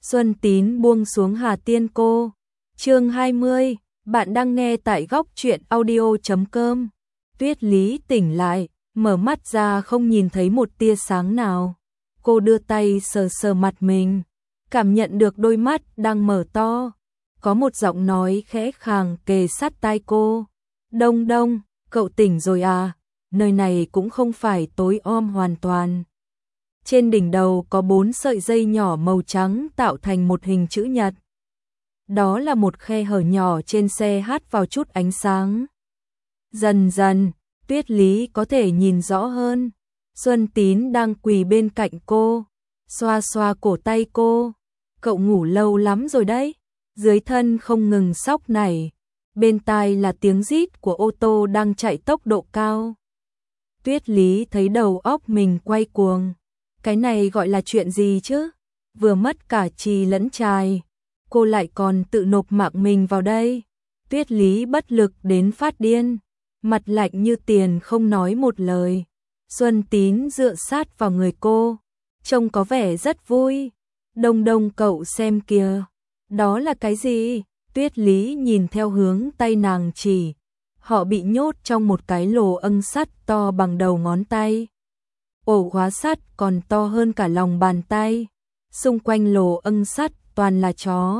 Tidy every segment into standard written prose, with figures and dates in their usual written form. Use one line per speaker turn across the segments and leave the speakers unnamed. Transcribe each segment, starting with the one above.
Xuân Tín buông xuống Hà Tiên Cô. Chương 20, bạn đang nghe tại góc truyện audio.com. Tuyết Lý tỉnh lại, mở mắt ra không nhìn thấy một tia sáng nào. Cô đưa tay sờ sờ mặt mình, cảm nhận được đôi mắt đang mở to. Có một giọng nói khẽ khàng kề sát tai cô. Đông Đông, cậu tỉnh rồi à? Nơi này cũng không phải tối om hoàn toàn. Trên đỉnh đầu có 4 sợi dây nhỏ màu trắng tạo thành một hình chữ nhật. Đó là một khe hở nhỏ trên xe hát vào chút ánh sáng. Dần dần, Tuyết Lý có thể nhìn rõ hơn. Xuân Tín đang quỳ bên cạnh cô, xoa xoa cổ tay cô. Cậu ngủ lâu lắm rồi đấy. Dưới thân không ngừng xóc nảy. Bên tai là tiếng rít của ô tô đang chạy tốc độ cao. Tuyết Lý thấy đầu óc mình quay cuồng. Cái này gọi là chuyện gì chứ? Vừa mất cả chì lẫn chài, cô lại còn tự nộp mạng mình vào đây. Tuyết Lý bất lực đến phát điên, mặt lạnh như tiền không nói một lời. Xuân Tín dựa sát vào người cô, trông có vẻ rất vui. Đông Đông cậu xem kìa, đó là cái gì? Tuyết Lý nhìn theo hướng tay nàng chỉ. Họ bị nhốt trong một cái lồ âng sắt to bằng đầu ngón tay. Ổ khóa sắt còn to hơn cả lòng bàn tay. Xung quanh lồ âng sắt toàn là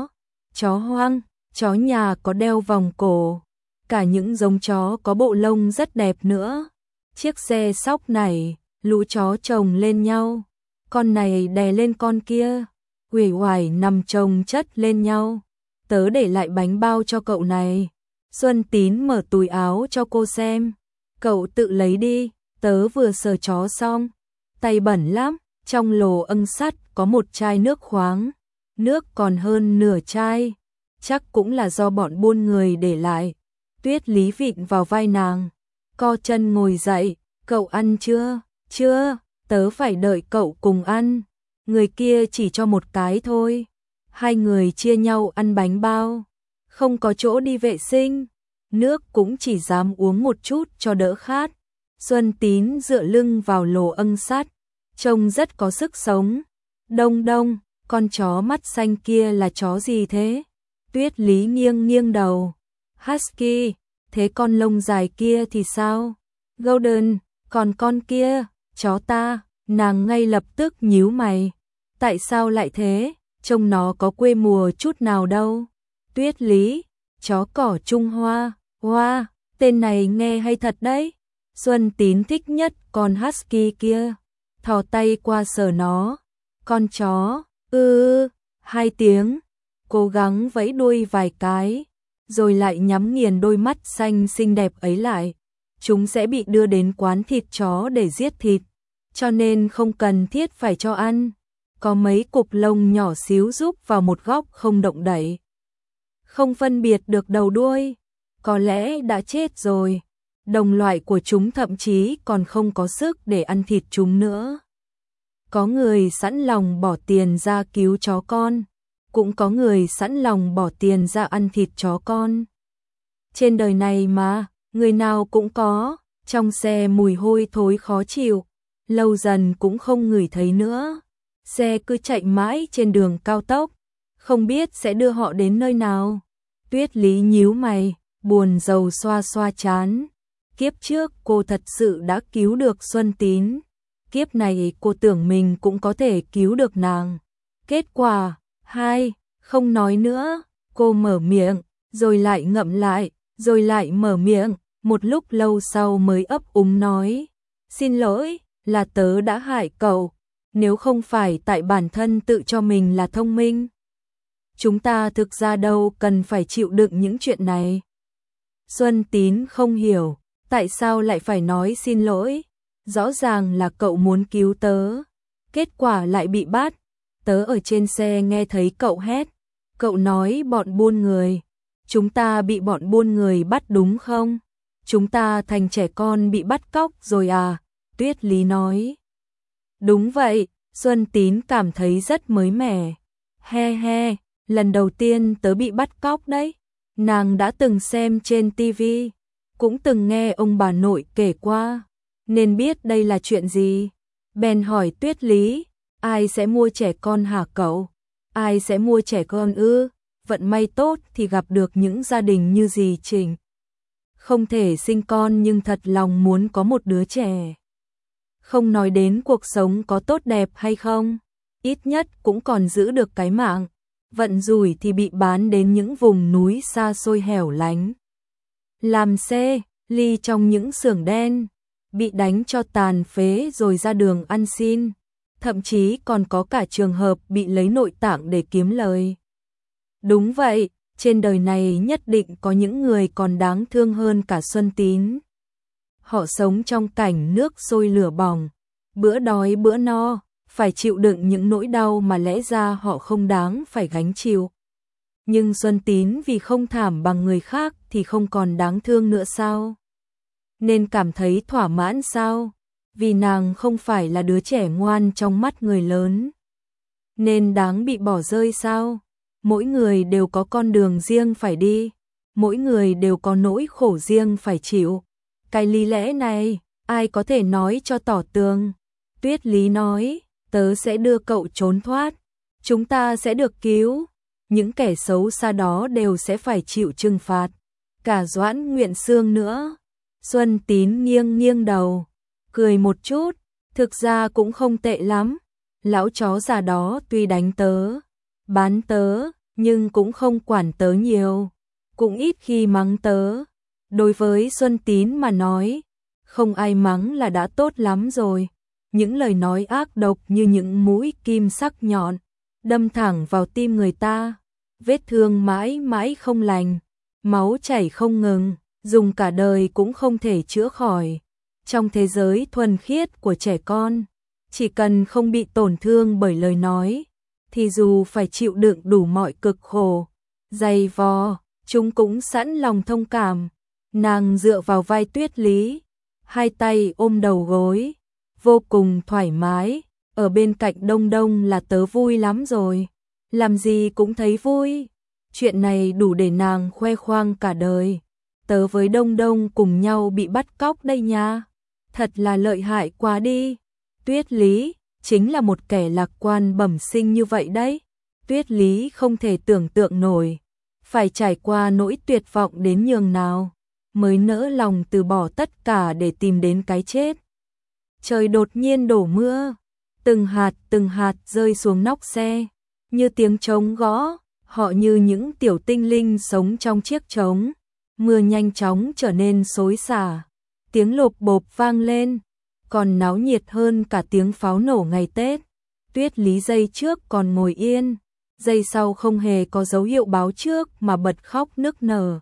chó hoang, chó nhà có đeo vòng cổ. Cả những giống chó có bộ lông rất đẹp nữa. Chiếc xe xóc này, lũ chó chồng lên nhau. Con này đè lên con kia, uể oải nằm chồng chất lên nhau. Tớ để lại bánh bao cho cậu này. Xuân Tín mở túi áo cho cô xem. Cậu tự lấy đi, tớ vừa sờ chó xong. Tay bẩn lắm, trong lồ âng sắt có một chai nước khoáng. Nước còn hơn nửa chai, chắc cũng là do bọn buôn người để lại. Tuyết Lý vịn vào vai nàng, co chân ngồi dậy. Cậu ăn chưa? Chưa, tớ phải đợi cậu cùng ăn. Người kia chỉ cho một cái thôi. Hai người chia nhau ăn bánh bao. Không có chỗ đi vệ sinh, nước cũng chỉ dám uống một chút cho đỡ khát. Xuân Tín dựa lưng vào lồ âng sắt, trông rất có sức sống. Đông Đông, con chó mắt xanh kia là chó gì thế? Tuyết Lý nghiêng nghiêng đầu. Husky. Thế con lông dài kia thì sao? Golden. Còn con kia, chó ta. Nàng ngay lập tức nhíu mày. Tại sao lại thế? Trông nó có quê mùa chút nào đâu. Tuyết Lý, chó cỏ Trung Hoa. Hoa, tên này nghe hay thật đấy. Xuân Tín thích nhất con husky kia. Thò tay qua sờ nó. Con chó, 2 tiếng. Cố gắng vẫy đuôi vài cái, rồi lại nhắm nghiền đôi mắt xanh xinh đẹp ấy lại. Chúng sẽ bị đưa đến quán thịt chó để giết thịt, cho nên không cần thiết phải cho ăn. Có mấy cục lông nhỏ xíu rúc vào một góc không động đậy. Không phân biệt được đầu đuôi, có lẽ đã chết rồi. Đồng loại của chúng thậm chí còn không có sức để ăn thịt chúng nữa. Có người sẵn lòng bỏ tiền ra cứu chó con, cũng có người sẵn lòng bỏ tiền ra ăn thịt chó con. Trên đời này mà, người nào cũng có. Trong xe mùi hôi thối khó chịu, lâu dần cũng không ngửi thấy nữa. Xe cứ chạy mãi trên đường cao tốc, không biết sẽ đưa họ đến nơi nào. Tuyết Lý nhíu mày, buồn rầu xoa xoa trán. Kiếp trước cô thật sự đã cứu được Xuân Tín. Kiếp này cô tưởng mình cũng có thể cứu được nàng. Kết quả, không nói nữa. Cô mở miệng, rồi lại ngậm lại, rồi lại mở miệng. Một lúc lâu sau mới ấp úng nói. Xin lỗi, là tớ đã hại cậu. Nếu không phải tại bản thân tự cho mình là thông minh, chúng ta thực ra đâu cần phải chịu đựng những chuyện này. Xuân Tín không hiểu, tại sao lại phải nói xin lỗi. Rõ ràng là cậu muốn cứu tớ, kết quả lại bị bắt. Tớ ở trên xe nghe thấy cậu hét. Cậu nói bọn buôn người. Chúng ta bị bọn buôn người bắt đúng không? Chúng ta thành trẻ con bị bắt cóc rồi à? Tuyết Lý nói. Đúng vậy, Xuân Tín cảm thấy rất mới mẻ. He, lần đầu tiên tớ bị bắt cóc đấy. Nàng đã từng xem trên TV, cũng từng nghe ông bà nội kể qua, nên biết đây là chuyện gì. Bèn hỏi Tuyết Lý, ai sẽ mua trẻ con hả cậu? ai sẽ mua trẻ con ư? Vận may tốt thì gặp được những gia đình như dì Trịnh. Không thể sinh con nhưng thật lòng muốn có một đứa trẻ. Không nói đến cuộc sống có tốt đẹp hay không, ít nhất cũng còn giữ được cái mạng. Vận rủi thì bị bán đến những vùng núi xa xôi hẻo lánh. Làm xe, ly trong những xưởng đen, bị đánh cho tàn phế rồi ra đường ăn xin. Thậm chí còn có cả trường hợp bị lấy nội tạng để kiếm lời. Đúng vậy, trên đời này nhất định có những người còn đáng thương hơn cả Xuân Tín. Họ sống trong cảnh nước sôi lửa bỏng, bữa đói bữa no, phải chịu đựng những nỗi đau mà lẽ ra họ không đáng phải gánh chịu. Nhưng Xuân Tín vì không thảm bằng người khác thì không còn đáng thương nữa sao? Nên cảm thấy thỏa mãn sao? Vì nàng không phải là đứa trẻ ngoan trong mắt người lớn. Nên đáng bị bỏ rơi sao? Mỗi người đều có con đường riêng phải đi. Mỗi người đều có nỗi khổ riêng phải chịu. Cái lý lẽ này, ai có thể nói cho tỏ tường? Tuyết Lý nói, tớ sẽ đưa cậu trốn thoát. Chúng ta sẽ được cứu. Những kẻ xấu xa đó đều sẽ phải chịu trừng phạt. Cả Doãn Nguyện Sương nữa. Xuân Tín nghiêng nghiêng đầu, cười một chút, thực ra cũng không tệ lắm. Lão chó già đó tuy đánh tớ, bán tớ, nhưng cũng không quản tớ nhiều, cũng ít khi mắng tớ. Đối với Xuân Tín mà nói, không ai mắng là đã tốt lắm rồi. Những lời nói ác độc như những mũi kim sắc nhọn, đâm thẳng vào tim người ta, vết thương mãi mãi không lành, máu chảy không ngừng, dùng cả đời cũng không thể chữa khỏi. Trong thế giới thuần khiết của trẻ con, chỉ cần không bị tổn thương bởi lời nói, thì dù phải chịu đựng đủ mọi cực khổ, dày vò, chúng cũng sẵn lòng thông cảm. Nàng dựa vào vai Tuyết Lý, hai tay ôm đầu gối, vô cùng thoải mái. Ở bên cạnh Đông Đông là tớ vui lắm rồi, làm gì cũng thấy vui. Chuyện này đủ để nàng khoe khoang cả đời. Tớ với Đông Đông cùng nhau bị bắt cóc đây nha. Thật là lợi hại quá đi. Tuyết Lý chính là một kẻ lạc quan bẩm sinh như vậy đấy. Tuyết Lý không thể tưởng tượng nổi, phải trải qua nỗi tuyệt vọng đến nhường nào mới nỡ lòng từ bỏ tất cả để tìm đến cái chết. Trời đột nhiên đổ mưa, từng hạt rơi xuống nóc xe, như tiếng trống gõ, họ như những tiểu tinh linh sống trong chiếc trống. Mưa nhanh chóng trở nên xối xả, tiếng lộp bộp vang lên, còn náo nhiệt hơn cả tiếng pháo nổ ngày Tết. Tuyết Lý giây trước còn ngồi yên, giây sau không hề có dấu hiệu báo trước mà bật khóc nức nở.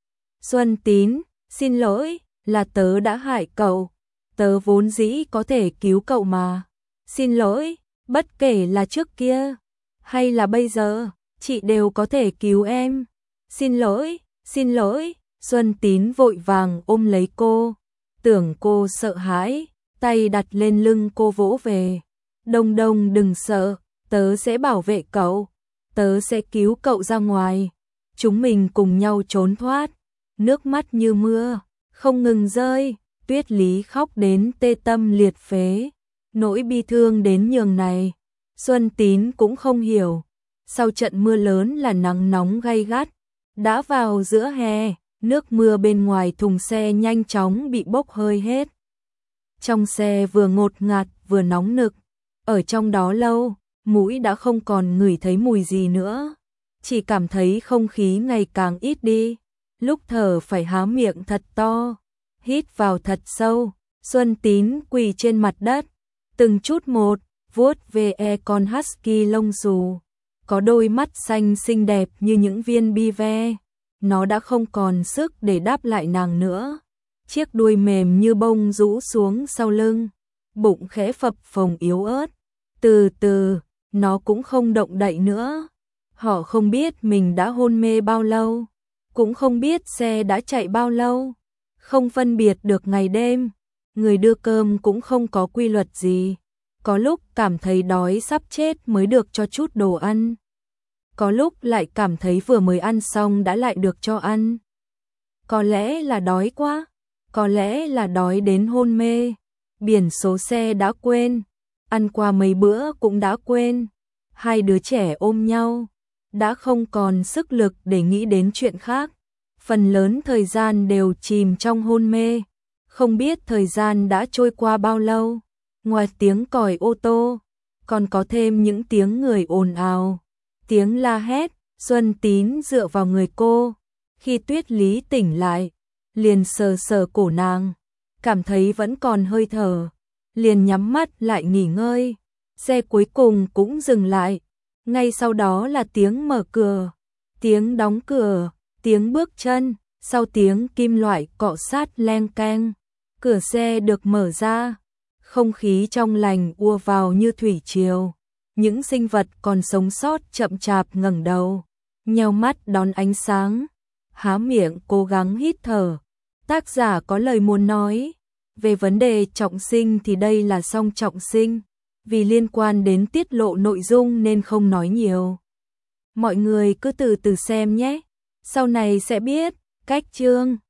Xuân Tín, xin lỗi, là tớ đã hại cậu, tớ vốn dĩ có thể cứu cậu mà. Xin lỗi, bất kể là trước kia hay là bây giờ, chị đều có thể cứu em. Xin lỗi, xin lỗi. Xuân Tín vội vàng ôm lấy cô, tưởng cô sợ hãi, tay đặt lên lưng cô vỗ về. Đông Đông đừng sợ, tớ sẽ bảo vệ cậu, tớ sẽ cứu cậu ra ngoài. Chúng mình cùng nhau trốn thoát. Nước mắt như mưa, không ngừng rơi. Tuyết Lý khóc đến tê tâm liệt phế, nỗi bi thương đến nhường này. Xuân Tín cũng không hiểu, sau trận mưa lớn là nắng nóng gay gắt, đã vào giữa hè. Nước mưa bên ngoài thùng xe nhanh chóng bị bốc hơi hết. Trong xe vừa ngột ngạt vừa nóng nực, ở trong đó lâu, mũi đã không còn ngửi thấy mùi gì nữa, chỉ cảm thấy không khí ngày càng ít đi, lúc thở phải há miệng thật to, hít vào thật sâu. Xuân Tín quỳ trên mặt đất, từng chút một, vuốt về con husky lông xù, có đôi mắt xanh xinh đẹp như những viên bi ve. Nó đã không còn sức để đáp lại nàng nữa. Chiếc đuôi mềm như bông rũ xuống sau lưng, bụng khẽ phập phồng yếu ớt. Từ từ, nó cũng không động đậy nữa. Họ không biết mình đã hôn mê bao lâu, cũng không biết xe đã chạy bao lâu, không phân biệt được ngày đêm. Người đưa cơm cũng không có quy luật gì. Có lúc cảm thấy đói sắp chết mới được cho chút đồ ăn. Có lúc lại cảm thấy vừa mới ăn xong đã lại được cho ăn. Có lẽ là đói quá, có lẽ là đói đến hôn mê. Biển số xe đã quên, ăn qua mấy bữa cũng đã quên. Hai đứa trẻ ôm nhau, đã không còn sức lực để nghĩ đến chuyện khác. Phần lớn thời gian đều chìm trong hôn mê, không biết thời gian đã trôi qua bao lâu. Ngoài tiếng còi ô tô, còn có thêm những tiếng người ồn ào, tiếng la hét. Xuân Tín dựa vào người cô, khi Tuyết Lý tỉnh lại, liền sờ sờ cổ nàng, cảm thấy vẫn còn hơi thở, liền nhắm mắt lại nghỉ ngơi. Xe cuối cùng cũng dừng lại, ngay sau đó là tiếng mở cửa, tiếng đóng cửa, tiếng bước chân, sau tiếng kim loại cọ sát leng keng, cửa xe được mở ra, không khí trong lành ùa vào như thủy triều. Những sinh vật còn sống sót chậm chạp ngẩng đầu, nheo mắt đón ánh sáng, há miệng cố gắng hít thở. Tác giả có lời muốn nói, về vấn đề trọng sinh thì đây là song trọng sinh, vì liên quan đến tiết lộ nội dung nên không nói nhiều. Mọi người cứ từ từ xem nhé, sau này sẽ biết. Cách chương